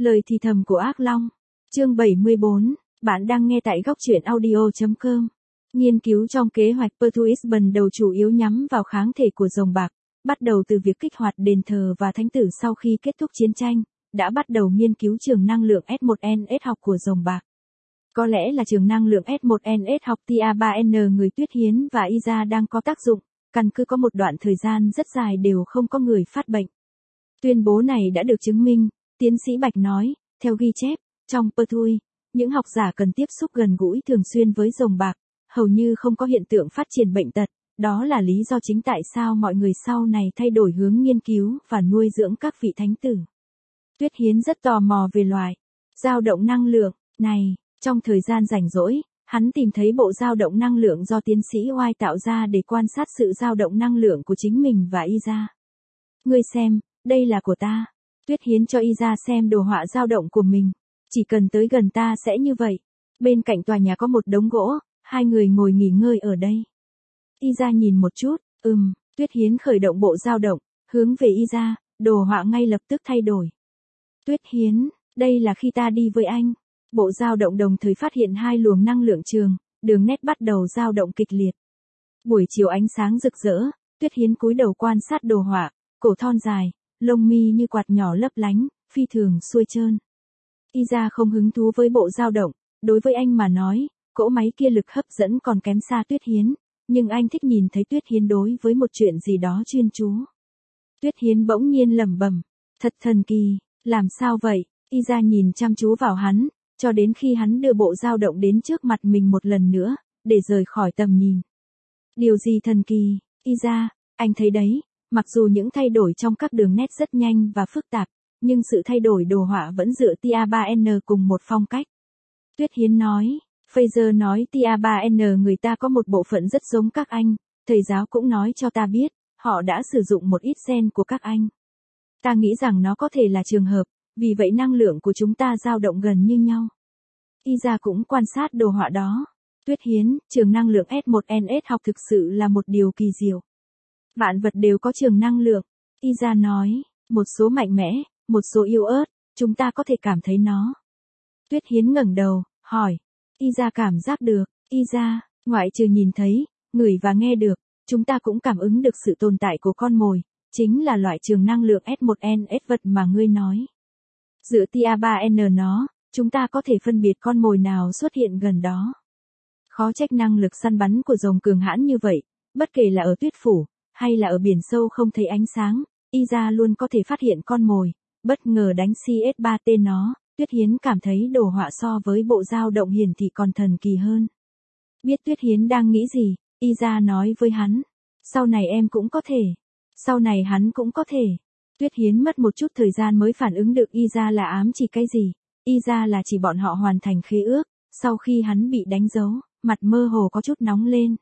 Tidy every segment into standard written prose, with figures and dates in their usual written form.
Lời thì thầm của ác long. Chương 74, bạn đang nghe tại góc truyện audio.com. Nghiên cứu trong kế hoạch Pertuis ban đầu chủ yếu nhắm vào kháng thể của rồng bạc, bắt đầu từ việc kích hoạt đền thờ và thánh tử sau khi kết thúc chiến tranh, đã bắt đầu nghiên cứu trường năng lượng S1NS học của rồng bạc. Có lẽ là trường năng lượng S1NS học TA3N người Tuyết Hiến và Iza đang có tác dụng, căn cứ có một đoạn thời gian rất dài đều không có người phát bệnh. Tuyên bố này đã được chứng minh, tiến sĩ Bạch nói, theo ghi chép, trong Pertuis, những học giả cần tiếp xúc gần gũi thường xuyên với rồng bạc, hầu như không có hiện tượng phát triển bệnh tật, đó là lý do chính tại sao mọi người sau này thay đổi hướng nghiên cứu và nuôi dưỡng các vị thánh tử. Tuyết Hiến rất tò mò về loại dao động năng lượng này, trong thời gian rảnh rỗi, hắn tìm thấy bộ dao động năng lượng do tiến sĩ White tạo ra để quan sát sự dao động năng lượng của chính mình và Iza. Ngươi xem, đây là của ta. Tuyết Hiến cho Iza xem đồ họa dao động của mình. Chỉ cần tới gần ta sẽ như vậy. Bên cạnh tòa nhà có một đống gỗ, hai người ngồi nghỉ ngơi ở đây. Iza nhìn một chút, Tuyết Hiến khởi động bộ dao động, hướng về Iza, đồ họa ngay lập tức thay đổi. Tuyết Hiến, đây là khi ta đi với anh. Bộ dao động đồng thời phát hiện hai luồng năng lượng trường, đường nét bắt đầu dao động kịch liệt. Buổi chiều ánh sáng rực rỡ, Tuyết Hiến cúi đầu quan sát đồ họa, cổ thon dài, lông mi như quạt nhỏ lấp lánh, phi thường xuôi trơn. Iza không hứng thú với bộ dao động, đối với anh mà nói, cỗ máy kia lực hấp dẫn còn kém xa Tuyết Hiến, nhưng anh thích nhìn thấy Tuyết Hiến đối với một chuyện gì đó chuyên chú. Tuyết Hiến bỗng nhiên lẩm bẩm, thật thần kỳ, làm sao vậy? Iza nhìn chăm chú vào hắn, cho đến khi hắn đưa bộ dao động đến trước mặt mình một lần nữa, để rời khỏi tầm nhìn. Điều gì thần kỳ, Iza, anh thấy đấy, mặc dù những thay đổi trong các đường nét rất nhanh và phức tạp, nhưng sự thay đổi đồ họa vẫn dựa TA3N cùng một phong cách. Tuyết Hiến nói, Fraser nói TA3N người ta có một bộ phận rất giống các anh, thầy giáo cũng nói cho ta biết, họ đã sử dụng một ít gen của các anh. Ta nghĩ rằng nó có thể là trường hợp, vì vậy năng lượng của chúng ta dao động gần như nhau. Iza cũng quan sát đồ họa đó. Tuyết Hiến, trường năng lượng S1NS học thực sự là một điều kỳ diệu. Vạn vật đều có trường năng lượng. Iza nói, một số mạnh mẽ, một số yếu ớt, chúng ta có thể cảm thấy nó. Tuyết Hiến ngẩng đầu, hỏi. Iza cảm giác được. Iza, ngoại trừ nhìn thấy, ngửi và nghe được, chúng ta cũng cảm ứng được sự tồn tại của con mồi, chính là loại trường năng lượng S1NS vật mà ngươi nói. Dựa TA3N nó, chúng ta có thể phân biệt con mồi nào xuất hiện gần đó. Khó trách năng lực săn bắn của rồng cường hãn như vậy, bất kể là ở tuyết phủ, hay là ở biển sâu không thấy ánh sáng, Iza luôn có thể phát hiện con mồi, bất ngờ đánh CS3T nó. Tuyết Hiến cảm thấy đồ họa so với bộ dao động hiển thị còn thần kỳ hơn. Biết Tuyết Hiến đang nghĩ gì, Iza nói với hắn. Sau này em cũng có thể. Sau này hắn cũng có thể. Tuyết Hiến mất một chút thời gian mới phản ứng được Iza là ám chỉ cái gì. Iza là chỉ bọn họ hoàn thành khế ước, sau khi hắn bị đánh dấu, mặt mơ hồ có chút nóng lên.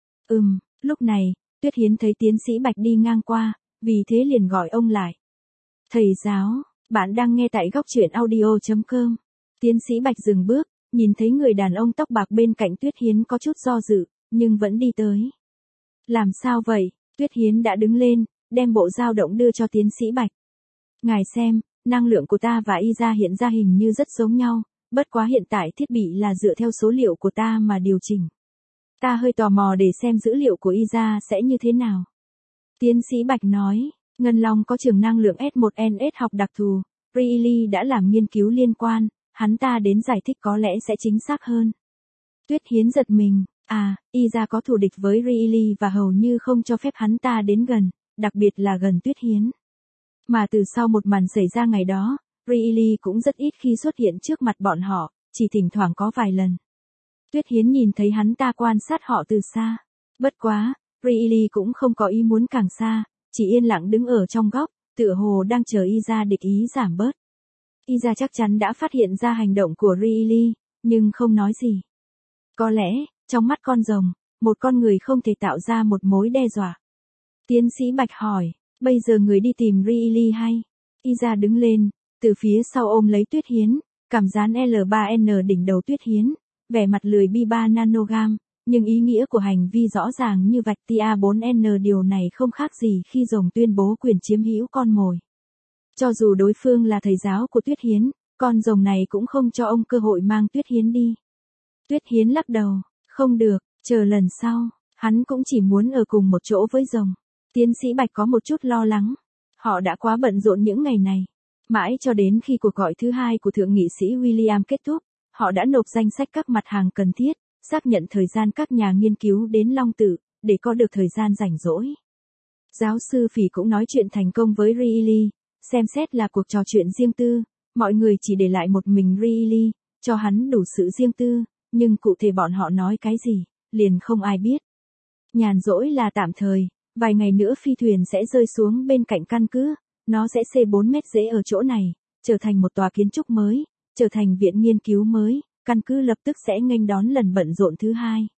Lúc này, Tuyết Hiến thấy tiến sĩ Bạch đi ngang qua, vì thế liền gọi ông lại. Thầy giáo, bạn đang nghe tại góc truyện audio.com. Tiến sĩ Bạch dừng bước, nhìn thấy người đàn ông tóc bạc bên cạnh Tuyết Hiến có chút do dự, nhưng vẫn đi tới. Làm sao vậy? Tuyết Hiến đã đứng lên, đem bộ dao động đưa cho tiến sĩ Bạch. Ngài xem, năng lượng của ta và Iza hiện ra hình như rất giống nhau, bất quá hiện tại thiết bị là dựa theo số liệu của ta mà điều chỉnh. Ta hơi tò mò để xem dữ liệu của Iza sẽ như thế nào. Tiến sĩ Bạch nói, Ngân Long có trường năng lượng S1NS học đặc thù, Riley đã làm nghiên cứu liên quan, hắn ta đến giải thích có lẽ sẽ chính xác hơn. Tuyết Hiến giật mình, Iza có thù địch với Riley và hầu như không cho phép hắn ta đến gần, đặc biệt là gần Tuyết Hiến. Mà từ sau một màn xảy ra ngày đó, Riley cũng rất ít khi xuất hiện trước mặt bọn họ, chỉ thỉnh thoảng có vài lần. Tuyết Hiến nhìn thấy hắn ta quan sát họ từ xa. Bất quá, Riley cũng không có ý muốn càng xa, chỉ yên lặng đứng ở trong góc, tựa hồ đang chờ Iza địch ý giảm bớt. Iza chắc chắn đã phát hiện ra hành động của Riley, nhưng không nói gì. Có lẽ, trong mắt con rồng, một con người không thể tạo ra một mối đe dọa. Tiến sĩ Bạch hỏi, bây giờ người đi tìm Riley hay? Iza đứng lên, từ phía sau ôm lấy Tuyết Hiến, cảm dán L3N đỉnh đầu Tuyết Hiến, vẻ mặt lười bi 3 nanogam, nhưng ý nghĩa của hành vi rõ ràng như vạch TA4N điều này không khác gì khi rồng tuyên bố quyền chiếm hữu con mồi. Cho dù đối phương là thầy giáo của Tuyết Hiến, con rồng này cũng không cho ông cơ hội mang Tuyết Hiến đi. Tuyết Hiến lắc đầu, không được, chờ lần sau, hắn cũng chỉ muốn ở cùng một chỗ với rồng. Tiến sĩ Bạch có một chút lo lắng. Họ đã quá bận rộn những ngày này. Mãi cho đến khi cuộc gọi thứ hai của Thượng nghị sĩ William kết thúc, họ đã nộp danh sách các mặt hàng cần thiết, xác nhận thời gian các nhà nghiên cứu đến Long Tự, để có được thời gian rảnh rỗi. Giáo sư Phỉ cũng nói chuyện thành công với Riley, xem xét là cuộc trò chuyện riêng tư, mọi người chỉ để lại một mình Riley, cho hắn đủ sự riêng tư, nhưng cụ thể bọn họ nói cái gì, liền không ai biết. Nhàn rỗi là tạm thời, vài ngày nữa phi thuyền sẽ rơi xuống bên cạnh căn cứ, nó sẽ xây 4 mét rễ ở chỗ này, trở thành một tòa kiến trúc mới, trở thành viện nghiên cứu mới, căn cứ lập tức sẽ nghênh đón lần bận rộn thứ hai.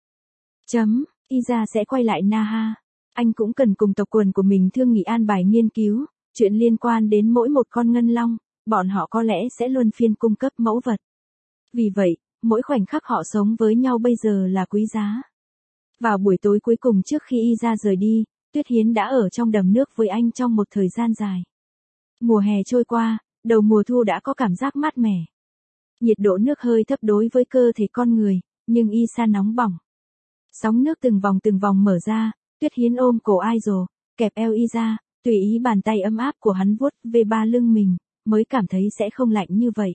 Iza sẽ quay lại Naha. Anh cũng cần cùng tộc quần của mình thương nghị an bài nghiên cứu, chuyện liên quan đến mỗi một con ngân long, bọn họ có lẽ sẽ luân phiên cung cấp mẫu vật. Vì vậy, mỗi khoảnh khắc họ sống với nhau bây giờ là quý giá. Vào buổi tối cuối cùng trước khi Iza rời đi, Tuyết Hiến đã ở trong đầm nước với anh trong một thời gian dài. Mùa hè trôi qua, đầu mùa thu đã có cảm giác mát mẻ. Nhiệt độ nước hơi thấp đối với cơ thể con người, nhưng Isa nóng bỏng. Sóng nước từng vòng mở ra, Tuyết Hiến ôm cổ Aizo, kẹp eo Isa, tùy ý bàn tay ấm áp của hắn vuốt về ba lưng mình, mới cảm thấy sẽ không lạnh như vậy.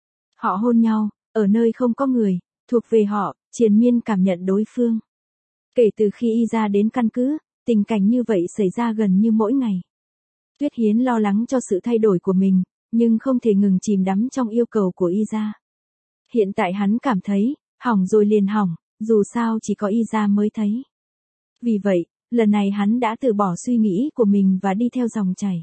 Họ hôn nhau, ở nơi không có người, thuộc về họ, triền miên cảm nhận đối phương. Kể từ khi Isa đến căn cứ, tình cảnh như vậy xảy ra gần như mỗi ngày. Tuyết Hiến lo lắng cho sự thay đổi của mình, nhưng không thể ngừng chìm đắm trong yêu cầu của Isa. Hiện tại hắn cảm thấy, hỏng rồi liền hỏng, dù sao chỉ có Isa mới thấy. Vì vậy, lần này hắn đã từ bỏ suy nghĩ của mình và đi theo dòng chảy.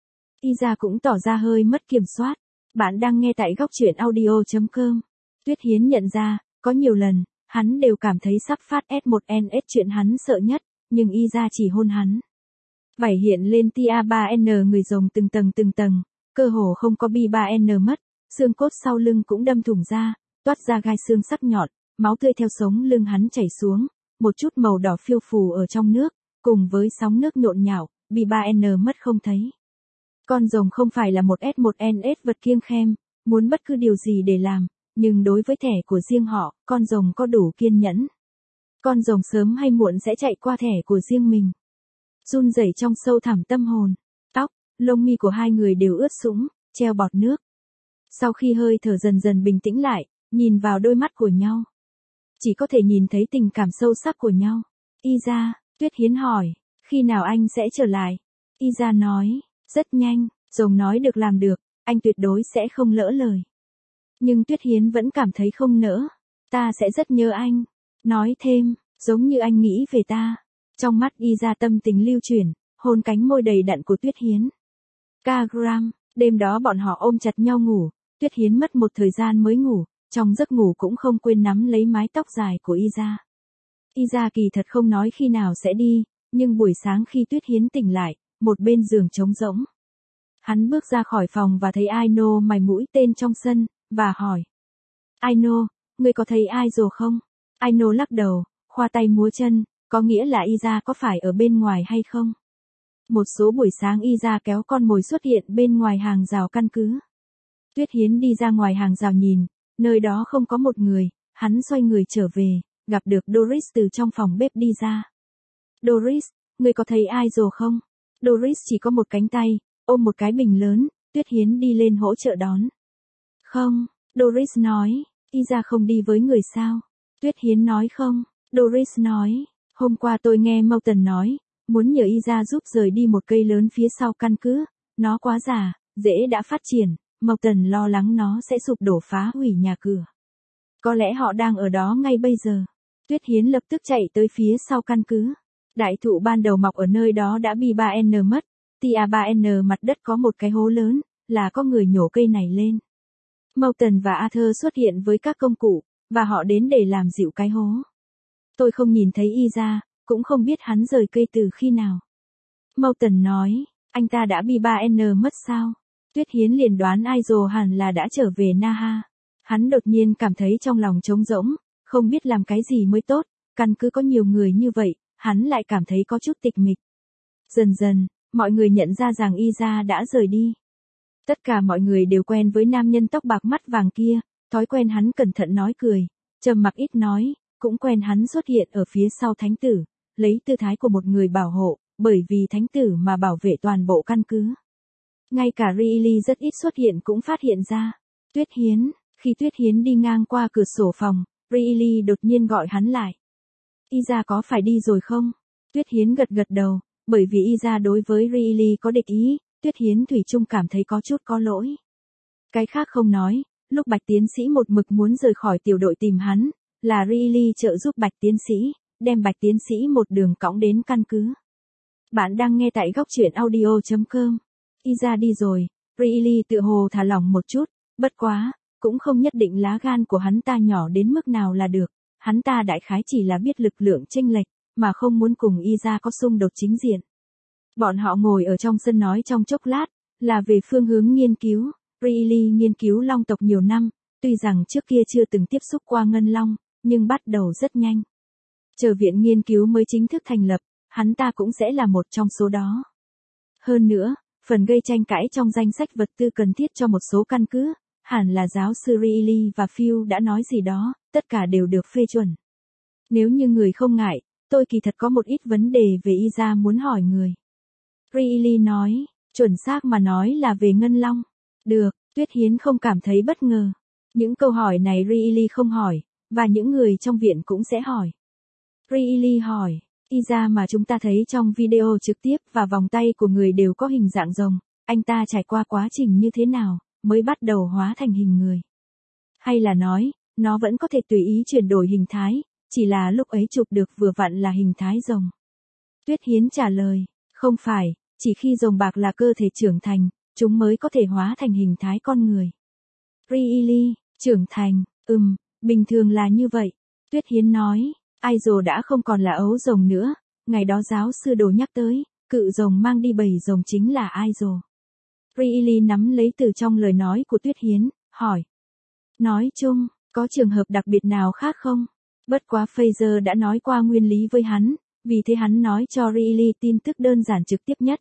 Isa cũng tỏ ra hơi mất kiểm soát. Bạn đang nghe tại góc truyện audio.com. Tuyết Hiến nhận ra, có nhiều lần, hắn đều cảm thấy sắp phát S1NS chuyện hắn sợ nhất, nhưng Isa chỉ hôn hắn. Vảy hiện lên tia 3N người rồng từng tầng, cơ hồ không có bi 3N mất, xương cốt sau lưng cũng đâm thủng ra, toát ra gai xương sắc nhọn, máu tươi theo sống lưng hắn chảy xuống, một chút màu đỏ phiêu phù ở trong nước, cùng với sóng nước nhộn nhạo, bi 3N mất không thấy. Con rồng không phải là một S1NS vật kiêng khem, muốn bất cứ điều gì để làm, nhưng đối với thẻ của riêng họ, con rồng có đủ kiên nhẫn. Con rồng sớm hay muộn sẽ chạy qua thẻ của riêng mình. Run rẩy trong sâu thẳm tâm hồn, tóc, lông mi của hai người đều ướt sũng, treo bọt nước. Sau khi hơi thở dần dần bình tĩnh lại, nhìn vào đôi mắt của nhau. Chỉ có thể nhìn thấy tình cảm sâu sắc của nhau. Isa, Tuyết Hiến hỏi, khi nào anh sẽ trở lại? Isa nói, rất nhanh, rồng nói được làm được, anh tuyệt đối sẽ không lỡ lời. Nhưng Tuyết Hiến vẫn cảm thấy không nỡ. Ta sẽ rất nhớ anh. Nói thêm, giống như anh nghĩ về ta. Trong mắt Isa tâm tình lưu chuyển, hôn cánh môi đầy đặn của Tuyết Hiến. Kagram, đêm đó bọn họ ôm chặt nhau ngủ, Tuyết Hiến mất một thời gian mới ngủ, trong giấc ngủ cũng không quên nắm lấy mái tóc dài của Isa. Isa kỳ thật không nói khi nào sẽ đi, nhưng buổi sáng khi Tuyết Hiến tỉnh lại, một bên giường trống rỗng. Hắn bước ra khỏi phòng và thấy Aino mài mũi tên trong sân, và hỏi. Aino, ngươi có thấy ai rồi không? Aino lắc đầu, khoa tay múa chân, có nghĩa là Isa có phải ở bên ngoài hay không? Một số buổi sáng Isa kéo con mồi xuất hiện bên ngoài hàng rào căn cứ. Tuyết Hiến đi ra ngoài hàng rào nhìn, nơi đó không có một người, hắn xoay người trở về, gặp được Doris từ trong phòng bếp đi ra. Doris, ngươi có thấy ai rồi không? Doris chỉ có một cánh tay, ôm một cái bình lớn, Tuyết Hiến đi lên hỗ trợ đón. Không, Doris nói, Isa không đi với người sao? Tuyết Hiến nói không, Doris nói, hôm qua tôi nghe Moulton nói, muốn nhờ Isa giúp rời đi một cây lớn phía sau căn cứ, nó quá già, rễ đã phát triển, Moulton lo lắng nó sẽ sụp đổ phá hủy nhà cửa. Có lẽ họ đang ở đó ngay bây giờ. Tuyết Hiến lập tức chạy tới phía sau căn cứ. Đại thụ ban đầu mọc ở nơi đó đã bị 3N mất, tia 3N mặt đất có một cái hố lớn, là có người nhổ cây này lên. Moulton và Arthur xuất hiện với các công cụ, và họ đến để làm dịu cái hố. Tôi không nhìn thấy Isa, cũng không biết hắn rời cây từ khi nào. Moulton nói, anh ta đã bị 3N mất sao? Tuyết Hiến liền đoán Aizo hẳn là đã trở về Naha. Hắn đột nhiên cảm thấy trong lòng trống rỗng, không biết làm cái gì mới tốt, căn cứ có nhiều người như vậy, hắn lại cảm thấy có chút tịch mịch. Dần dần, mọi người nhận ra rằng Isa đã rời đi. Tất cả mọi người đều quen với nam nhân tóc bạc mắt vàng kia, thói quen hắn cẩn thận nói cười, trầm mặc ít nói, cũng quen hắn xuất hiện ở phía sau thánh tử, lấy tư thái của một người bảo hộ, bởi vì thánh tử mà bảo vệ toàn bộ căn cứ. Ngay cả Riley rất ít xuất hiện cũng phát hiện ra. Tuyết Hiến, khi Tuyết Hiến đi ngang qua cửa sổ phòng, Riley đột nhiên gọi hắn lại. Iza có phải đi rồi không? Tuyết Hiến gật gật đầu, bởi vì Iza đối với Riley có địch ý, Tuyết Hiến thủy chung cảm thấy có chút có lỗi. Cái khác không nói, lúc Bạch tiến sĩ một mực muốn rời khỏi tiểu đội tìm hắn, là Riley trợ giúp Bạch tiến sĩ, đem Bạch tiến sĩ một đường cõng đến căn cứ. Bạn đang nghe tại góc truyện audio.com. Iza đi rồi, Riley tự hồ thả lỏng một chút, bất quá, cũng không nhất định lá gan của hắn ta nhỏ đến mức nào là được, hắn ta đại khái chỉ là biết lực lượng chênh lệch, mà không muốn cùng Iza có xung đột chính diện. Bọn họ ngồi ở trong sân nói trong chốc lát, là về phương hướng nghiên cứu, Riley nghiên cứu long tộc nhiều năm, tuy rằng trước kia chưa từng tiếp xúc qua ngân long, nhưng bắt đầu rất nhanh. Chờ viện nghiên cứu mới chính thức thành lập, hắn ta cũng sẽ là một trong số đó. Hơn nữa, phần gây tranh cãi trong danh sách vật tư cần thiết cho một số căn cứ, hẳn là giáo sư Riley và Phil đã nói gì đó, tất cả đều được phê chuẩn. Nếu như người không ngại, tôi kỳ thật có một ít vấn đề về Iza muốn hỏi người. Riley nói, chuẩn xác mà nói là về ngân long. Được, Tuyết Hiến không cảm thấy bất ngờ. Những câu hỏi này Riley không hỏi, và những người trong viện cũng sẽ hỏi. Riley hỏi, Iza mà chúng ta thấy trong video trực tiếp và vòng tay của người đều có hình dạng rồng, anh ta trải qua quá trình như thế nào, mới bắt đầu hóa thành hình người? Hay là nói, nó vẫn có thể tùy ý chuyển đổi hình thái, chỉ là lúc ấy chụp được vừa vặn là hình thái rồng? Tuyết Hiến trả lời, không phải, chỉ khi rồng bạc là cơ thể trưởng thành, chúng mới có thể hóa thành hình thái con người. Riley, trưởng thành, bình thường là như vậy. Tuyết Hiến nói, Aizo đã không còn là ấu rồng nữa, ngày đó giáo sư Đồ nhắc tới, cự rồng mang đi bầy rồng chính là Aizo. Riley nắm lấy từ trong lời nói của Tuyết Hiến, hỏi. Nói chung, có trường hợp đặc biệt nào khác không? Bất quá Fraser đã nói qua nguyên lý với hắn, vì thế hắn nói cho Riley tin tức đơn giản trực tiếp nhất.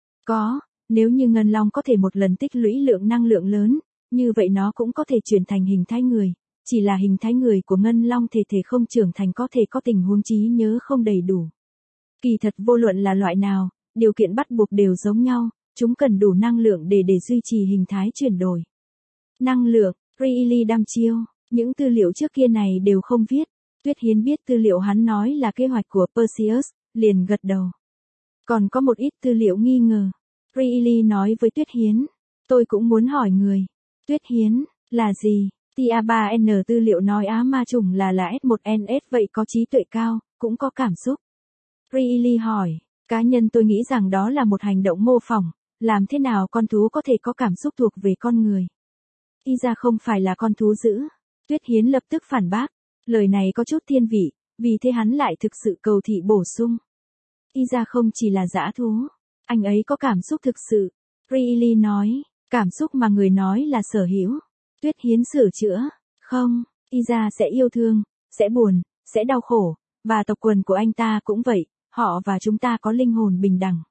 Có, nếu như ngân long có thể một lần tích lũy lượng năng lượng lớn, như vậy nó cũng có thể chuyển thành hình thái người. Chỉ là hình thái người của ngân long thể không trưởng thành có thể có tình huống trí nhớ không đầy đủ. Kỳ thật vô luận là loại nào, điều kiện bắt buộc đều giống nhau, chúng cần đủ năng lượng để duy trì hình thái chuyển đổi. Năng lượng, Riley đăm chiêu, những tư liệu trước kia này đều không viết. Tuyết Hiến biết tư liệu hắn nói là kế hoạch của Perseus, liền gật đầu. Còn có một ít tư liệu nghi ngờ. Riley nói với Tuyết Hiến, tôi cũng muốn hỏi người. Tuyết Hiến, là gì? Tia3N tư liệu nói á ma chủng là S1NS vậy có trí tuệ cao, cũng có cảm xúc. Riley hỏi, cá nhân tôi nghĩ rằng đó là một hành động mô phỏng, làm thế nào con thú có thể có cảm xúc thuộc về con người? Iza không phải là con thú dữ. Tuyết Hiến lập tức phản bác, lời này có chút thiên vị, vì thế hắn lại thực sự cầu thị bổ sung. Iza không chỉ là dã thú, anh ấy có cảm xúc thực sự. Riley nói, cảm xúc mà người nói là sở hữu. Tuyết Hiến sửa chữa, không, Iza sẽ yêu thương, sẽ buồn, sẽ đau khổ, và tộc quần của anh ta cũng vậy, họ và chúng ta có linh hồn bình đẳng.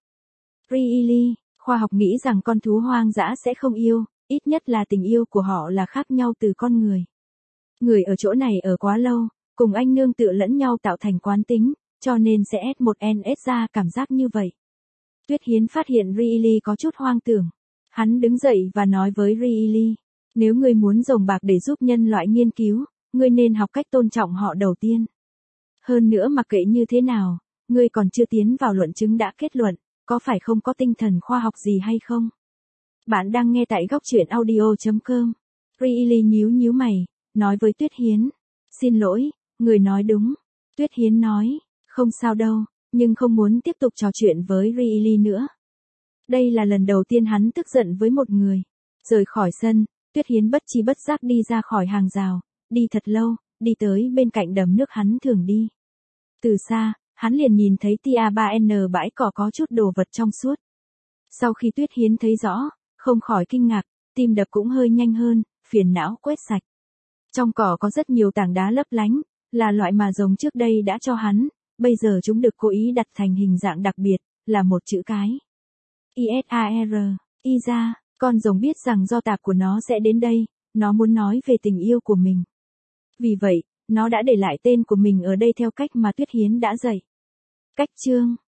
Riley, khoa học nghĩ rằng con thú hoang dã sẽ không yêu, ít nhất là tình yêu của họ là khác nhau từ con người. Người ở chỗ này ở quá lâu, cùng anh nương tựa lẫn nhau tạo thành quán tính, cho nên sẽ S1NS ra cảm giác như vậy. Tuyết Hiến phát hiện Riley có chút hoang tưởng. Hắn đứng dậy và nói với Riley, nếu ngươi muốn rồng bạc để giúp nhân loại nghiên cứu, ngươi nên học cách tôn trọng họ đầu tiên. Hơn nữa mặc kệ như thế nào, ngươi còn chưa tiến vào luận chứng đã kết luận, có phải không có tinh thần khoa học gì hay không? Bạn đang nghe tại góc truyện audio.com. Riley nhíu mày, nói với Tuyết Hiến, xin lỗi, người nói đúng. Tuyết Hiến nói, không sao đâu, nhưng không muốn tiếp tục trò chuyện với Riley nữa. Đây là lần đầu tiên hắn tức giận với một người. Rời khỏi sân, Tuyết Hiến bất chi bất giác đi ra khỏi hàng rào, đi thật lâu, đi tới bên cạnh đầm nước hắn thường đi. Từ xa, hắn liền nhìn thấy Tia3N bãi cỏ có chút đồ vật trong suốt. Sau khi Tuyết Hiến thấy rõ, không khỏi kinh ngạc, tim đập cũng hơi nhanh hơn, phiền não quét sạch. Trong cỏ có rất nhiều tảng đá lấp lánh, là loại mà rồng trước đây đã cho hắn, bây giờ chúng được cố ý đặt thành hình dạng đặc biệt, là một chữ cái. ISAR, Iza, Con rồng biết rằng do tạp của nó sẽ đến đây, nó muốn nói về tình yêu của mình. Vì vậy, nó đã để lại tên của mình ở đây theo cách mà Tuyết Hiến đã dạy. Cách chương